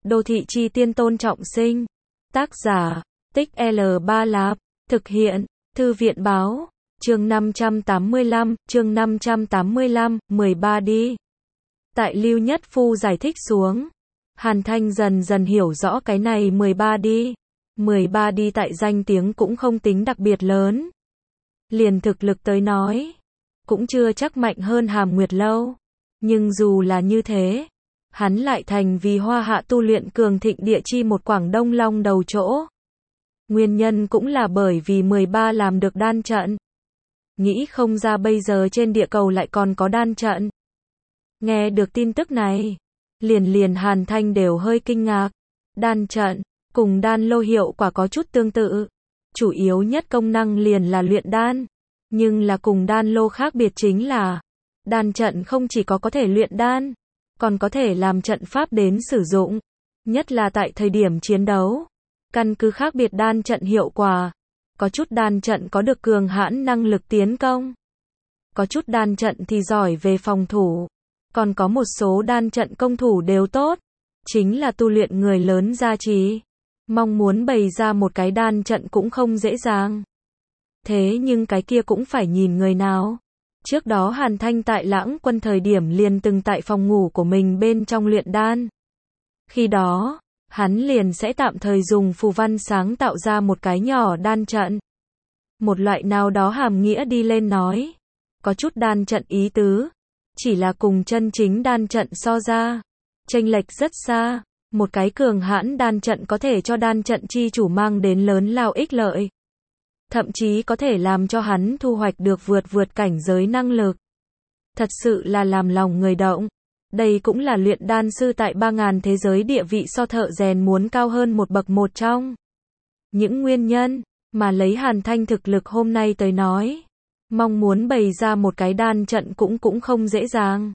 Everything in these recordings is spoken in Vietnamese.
Đô thị chi tiên tôn trọng sinh. Tác giả, Tích L3 Lạp. Thực hiện, Thư viện báo. Chương 585, 13 đi. Tại Lưu Nhất Phu giải thích xuống, Hàn Thanh dần dần hiểu rõ cái này 13 đi. 13 đi tại danh tiếng cũng không tính đặc biệt lớn. Liền thực lực tới nói, cũng chưa chắc mạnh hơn Hàm Nguyệt Lâu. Nhưng dù là như thế, hắn lại thành vì Hoa Hạ tu luyện cường thịnh địa chi một Quảng Đông long đầu chỗ. Nguyên nhân cũng là bởi vì 13 làm được đan trận. Nghĩ không ra bây giờ trên địa cầu lại còn có đan trận. Nghe được tin tức này, liền Hàn Thanh đều hơi kinh ngạc. Đan trận, cùng đan lô hiệu quả có chút tương tự. Chủ yếu nhất công năng liền là luyện đan. Nhưng là cùng đan lô khác biệt chính là, đan trận không chỉ có thể luyện đan, còn có thể làm trận pháp đến sử dụng. Nhất là tại thời điểm chiến đấu. Căn cứ khác biệt đan trận hiệu quả. Có chút đan trận có được cường hãn năng lực tiến công. Có chút đan trận thì giỏi về phòng thủ. Còn có một số đan trận công thủ đều tốt. Chính là tu luyện người lớn gia trì. Mong muốn bày ra một cái đan trận cũng không dễ dàng. Thế nhưng cái kia cũng phải nhìn người nào. Trước đó Hàn Thanh tại Lãng Quân thời điểm liền từng tại phòng ngủ của mình bên trong luyện đan. Khi đó, hắn liền sẽ tạm thời dùng phù văn sáng tạo ra một cái nhỏ đan trận. Một loại nào đó hàm nghĩa đi lên nói. Có chút đan trận ý tứ. Chỉ là cùng chân chính đan trận so ra. Chênh lệch rất xa. Một cái cường hãn đan trận có thể cho đan trận chi chủ mang đến lớn lao ích lợi. Thậm chí có thể làm cho hắn thu hoạch được vượt cảnh giới năng lực. Thật sự là làm lòng người động. Đây cũng là luyện đan sư tại 3.000 thế giới địa vị so thợ rèn muốn cao hơn một bậc một trong. Những nguyên nhân mà lấy Hàn Thanh thực lực hôm nay tới nói. Mong muốn bày ra một cái đan trận cũng không dễ dàng.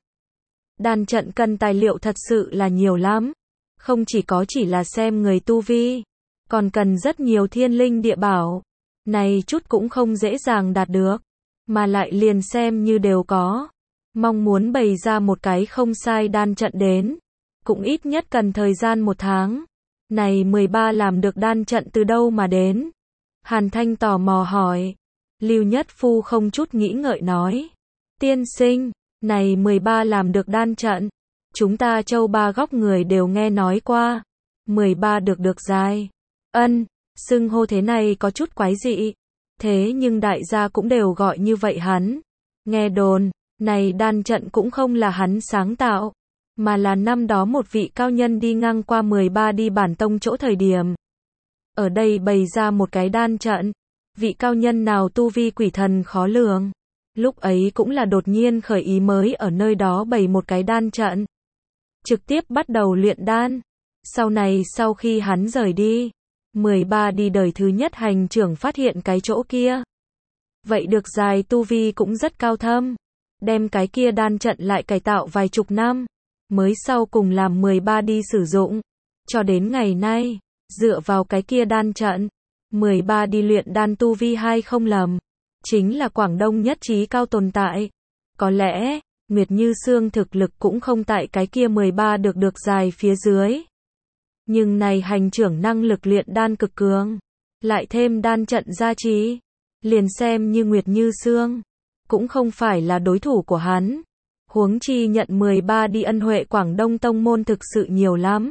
Đan trận cần tài liệu thật sự là nhiều lắm. Không chỉ là xem người tu vi. Còn cần rất nhiều thiên linh địa bảo. Này chút cũng không dễ dàng đạt được. Mà lại liền xem như đều có. Mong muốn bày ra một cái không sai đan trận đến. Cũng ít nhất cần thời gian 1 tháng. Này 13 làm được đan trận từ đâu mà đến? Hàn Thanh tò mò hỏi. Lưu Nhất Phu không chút nghĩ ngợi nói. Tiên sinh, này 13 làm được đan trận. Chúng ta châu ba góc người đều nghe nói qua. 13 được dài. Xưng hô thế này có chút quái dị. Thế nhưng đại gia cũng đều gọi như vậy hắn. Nghe đồn, này đan trận cũng không là hắn sáng tạo. Mà là năm đó một vị cao nhân đi ngang qua 13 đi bản tông chỗ thời điểm. Ở đây bày ra một cái đan trận. Vị cao nhân nào tu vi quỷ thần khó lường. Lúc ấy cũng là đột nhiên khởi ý mới ở nơi đó bày một cái đan trận. Trực tiếp bắt đầu luyện đan. Sau này sau khi hắn rời đi. 13 đi đời thứ nhất hành trưởng phát hiện cái chỗ kia. Vậy được dài tu vi cũng rất cao thâm. Đem cái kia đan trận lại cải tạo vài chục năm. Mới sau cùng làm 13 đi sử dụng. Cho đến ngày nay, dựa vào cái kia đan trận. 13 đi luyện đan tu vi hay không lầm. Chính là Quảng Đông nhất trí cao tồn tại. Có lẽ, Nguyệt Như Sương thực lực cũng không tại cái kia 13 được dài phía dưới. Nhưng này hành trưởng năng lực luyện đan cực cường. Lại thêm đan trận gia trì. Liền xem như Nguyệt Như Sương. Cũng không phải là đối thủ của hắn. Huống chi nhận 13 đi ân huệ Quảng Đông tông môn thực sự nhiều lắm.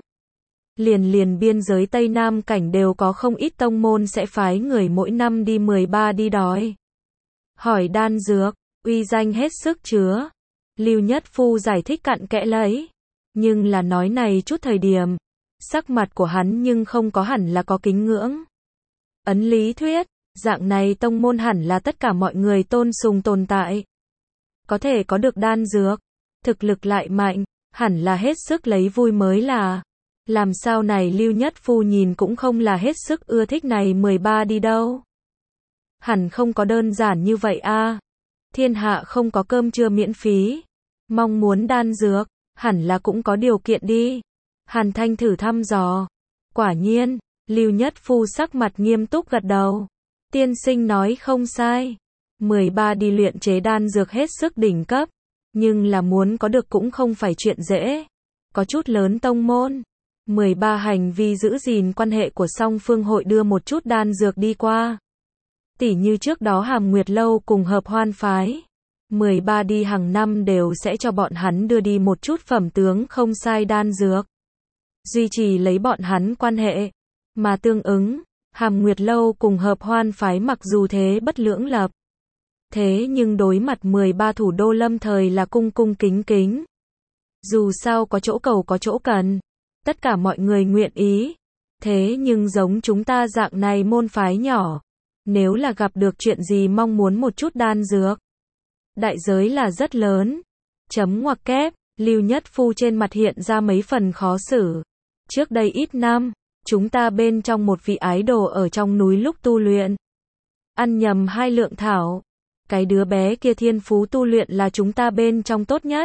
Liền biên giới Tây Nam cảnh đều có không ít tông môn sẽ phái người mỗi năm đi 13 đi đói. Hỏi đan dược, uy danh hết sức chứa. Lưu Nhất Phu giải thích cặn kẽ lấy. Nhưng là nói này chút thời điểm. Sắc mặt của hắn nhưng không có hẳn là có kính ngưỡng. Ấn lý thuyết, dạng này tông môn hẳn là tất cả mọi người tôn sùng tồn tại. Có thể có được đan dược, thực lực lại mạnh, hẳn là hết sức lấy vui mới là. Làm sao này Lưu Nhất Phu nhìn cũng không là hết sức ưa thích này 13 đi đâu. Hẳn không có đơn giản như vậy a. Thiên hạ không có cơm trưa miễn phí. Mong muốn đan dược, hẳn là cũng có điều kiện đi. Hàn Thanh thử thăm dò. Quả nhiên, Lưu Nhất Phu sắc mặt nghiêm túc gật đầu. Tiên sinh nói không sai. 13 đi luyện chế đan dược hết sức đỉnh cấp. Nhưng là muốn có được cũng không phải chuyện dễ. Có chút lớn tông môn. 13 hành vi giữ gìn quan hệ của song phương hội đưa một chút đan dược đi qua. Tỉ như trước đó Hàm Nguyệt Lâu cùng Hợp Hoan Phái. 13 đi hàng năm đều sẽ cho bọn hắn đưa đi một chút phẩm tướng không sai đan dược. Duy trì lấy bọn hắn quan hệ. Mà tương ứng, Hàm Nguyệt Lâu cùng Hợp Hoan Phái mặc dù thế bất lưỡng lập. Thế nhưng đối mặt 13 thủ đô lâm thời là cung cung kính kính. Dù sao có chỗ cầu có chỗ cần. Tất cả mọi người nguyện ý. Thế nhưng giống chúng ta dạng này môn phái nhỏ. Nếu là gặp được chuyện gì mong muốn một chút đan dược. Đại giới là rất lớn. Chấm ngoặc kép, Lưu Nhất Phu trên mặt hiện ra mấy phần khó xử. Trước đây ít năm, chúng ta bên trong một vị ái đồ ở trong núi lúc tu luyện. Ăn nhầm 2 lượng thảo. Cái đứa bé kia thiên phú tu luyện là chúng ta bên trong tốt nhất.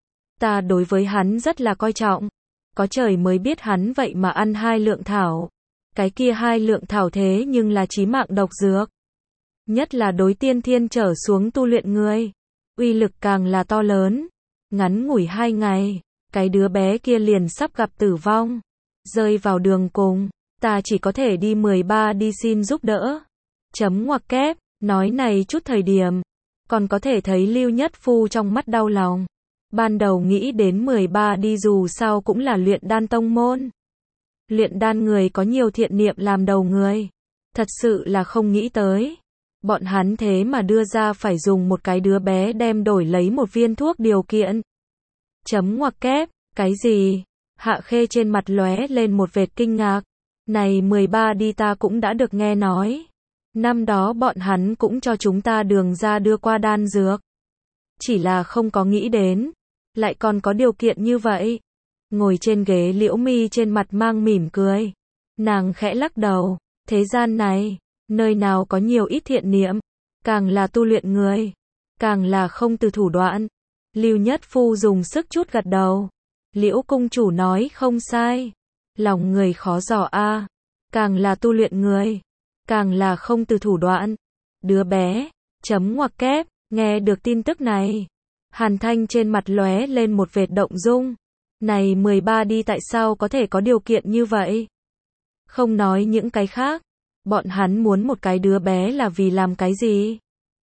Ta đối với hắn rất là coi trọng. Có trời mới biết hắn vậy mà ăn 2 lượng thảo. Cái kia 2 lượng thảo thế nhưng là chí mạng độc dược. Nhất là đối tiên thiên trở xuống tu luyện người. Uy lực càng là to lớn. Ngắn ngủi 2 ngày, cái đứa bé kia liền sắp gặp tử vong. Rơi vào đường cùng, ta chỉ có thể đi 13 đi xin giúp đỡ. Chấm ngoặc kép, nói này chút thời điểm. Còn có thể thấy Lưu Nhất Phu trong mắt đau lòng. Ban đầu nghĩ đến 13 đi dù sao cũng là luyện đan tông môn. Luyện đan người có nhiều thiện niệm làm đầu người. Thật sự là không nghĩ tới. Bọn hắn thế mà đưa ra phải dùng một cái đứa bé đem đổi lấy một viên thuốc điều kiện. Chấm ngoặc kép, cái gì? Hạ Khê trên mặt lóe lên một vệt kinh ngạc. Này 13 đi ta cũng đã được nghe nói. Năm đó bọn hắn cũng cho chúng ta đường ra đưa qua đan dược. Chỉ là không có nghĩ đến. Lại còn có điều kiện như vậy. Ngồi trên ghế Liễu Mi trên mặt mang mỉm cười. Nàng khẽ lắc đầu. Thế gian này, nơi nào có nhiều ít thiện niệm. Càng là tu luyện người. Càng là không từ thủ đoạn. Lưu Nhất Phu dùng sức chút gật đầu. Liễu cung chủ nói không sai. Lòng người khó dò a. Càng là tu luyện người. Càng là không từ thủ đoạn. Đứa bé. Chấm ngoặc kép. Nghe được tin tức này. Hàn Thanh trên mặt lóe lên một vệt động dung. Này 13 đi tại sao có thể có điều kiện như vậy? Không nói những cái khác. Bọn hắn muốn một cái đứa bé là vì làm cái gì?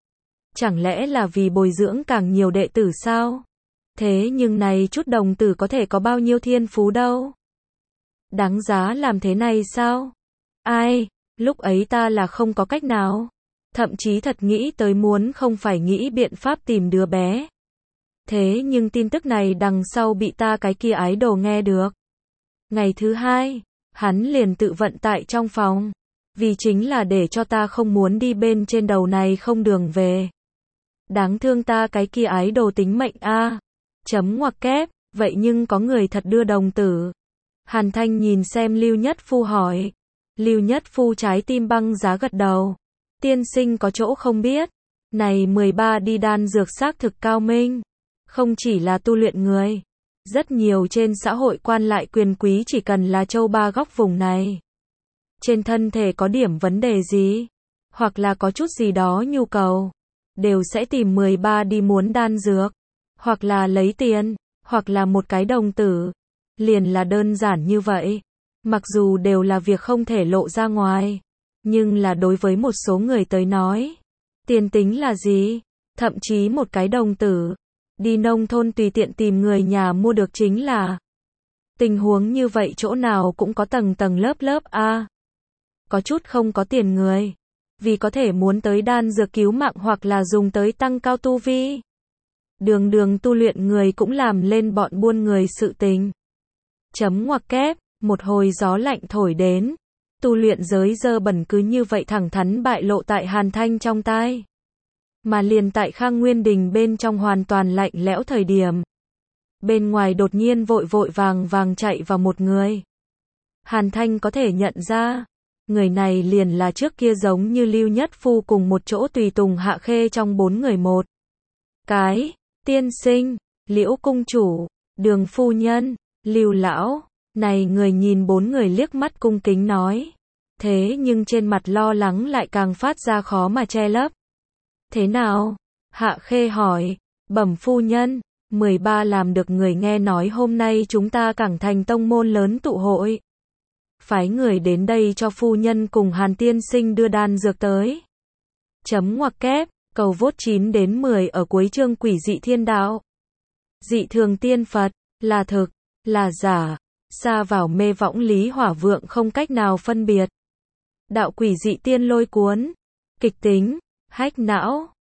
Chẳng lẽ là vì bồi dưỡng càng nhiều đệ tử sao? Thế nhưng này chút đồng tử có thể có bao nhiêu thiên phú đâu? Đáng giá làm thế này sao? Ai, lúc ấy ta là không có cách nào. Thậm chí thật nghĩ tới muốn không phải nghĩ biện pháp tìm đứa bé. Thế nhưng tin tức này đằng sau bị ta cái kia ái đồ nghe được. Ngày thứ 2, hắn liền tự vận tại trong phòng. Vì chính là để cho ta không muốn đi bên trên đầu này không đường về. Đáng thương ta cái kia ái đồ tính mệnh a. Chấm ngoặc kép, vậy nhưng có người thật đưa đồng tử. Hàn Thanh nhìn xem Lưu Nhất Phu hỏi. Lưu Nhất Phu trái tim băng giá gật đầu. Tiên sinh có chỗ không biết. Này 13 đi đan dược xác thực cao minh. Không chỉ là tu luyện người. Rất nhiều trên xã hội quan lại quyền quý chỉ cần là châu ba góc vùng này. Trên thân thể có điểm vấn đề gì. Hoặc là có chút gì đó nhu cầu. Đều sẽ tìm 13 đi muốn đan dược. Hoặc là lấy tiền. Hoặc là một cái đồng tử. Liền là đơn giản như vậy. Mặc dù đều là việc không thể lộ ra ngoài. Nhưng là đối với một số người tới nói. Tiền tính là gì? Thậm chí một cái đồng tử. Đi nông thôn tùy tiện tìm người nhà mua được chính là. Tình huống như vậy chỗ nào cũng có tầng tầng lớp lớp a. Có chút không có tiền người. Vì có thể muốn tới đan dược cứu mạng hoặc là dùng tới tăng cao tu vi. Đường đường tu luyện người cũng làm lên bọn buôn người sự tình. Chấm ngoặc kép, một hồi gió lạnh thổi đến. Tu luyện giới dơ bẩn cứ như vậy thẳng thắn bại lộ tại Hàn Thanh trong tai. Mà liền tại Khang Nguyên Đình bên trong hoàn toàn lạnh lẽo thời điểm. Bên ngoài đột nhiên vội vội vàng vàng chạy vào một người. Hàn Thanh có thể nhận ra. Người này liền là trước kia giống như Lưu Nhất Phu cùng một chỗ tùy tùng Hạ Khê trong 4 người một. Cái, tiên sinh, Liễu cung chủ, Đường phu nhân, Lưu lão. Này người nhìn 4 người liếc mắt cung kính nói. Thế nhưng trên mặt lo lắng lại càng phát ra khó mà che lấp. Thế nào? Hạ Khê hỏi. Bẩm phu nhân, 13 làm được người nghe nói hôm nay chúng ta cảng thành tông môn lớn tụ hội. Phái người đến đây cho phu nhân cùng Hàn tiên sinh đưa đan dược tới. Chấm ngoặc kép, cầu vốt 9 đến 10 ở cuối chương quỷ dị thiên đạo. Dị thường tiên Phật, là thực, là giả, xa vào mê võng lý hỏa vượng không cách nào phân biệt. Đạo quỷ dị tiên lôi cuốn, kịch tính, hách não.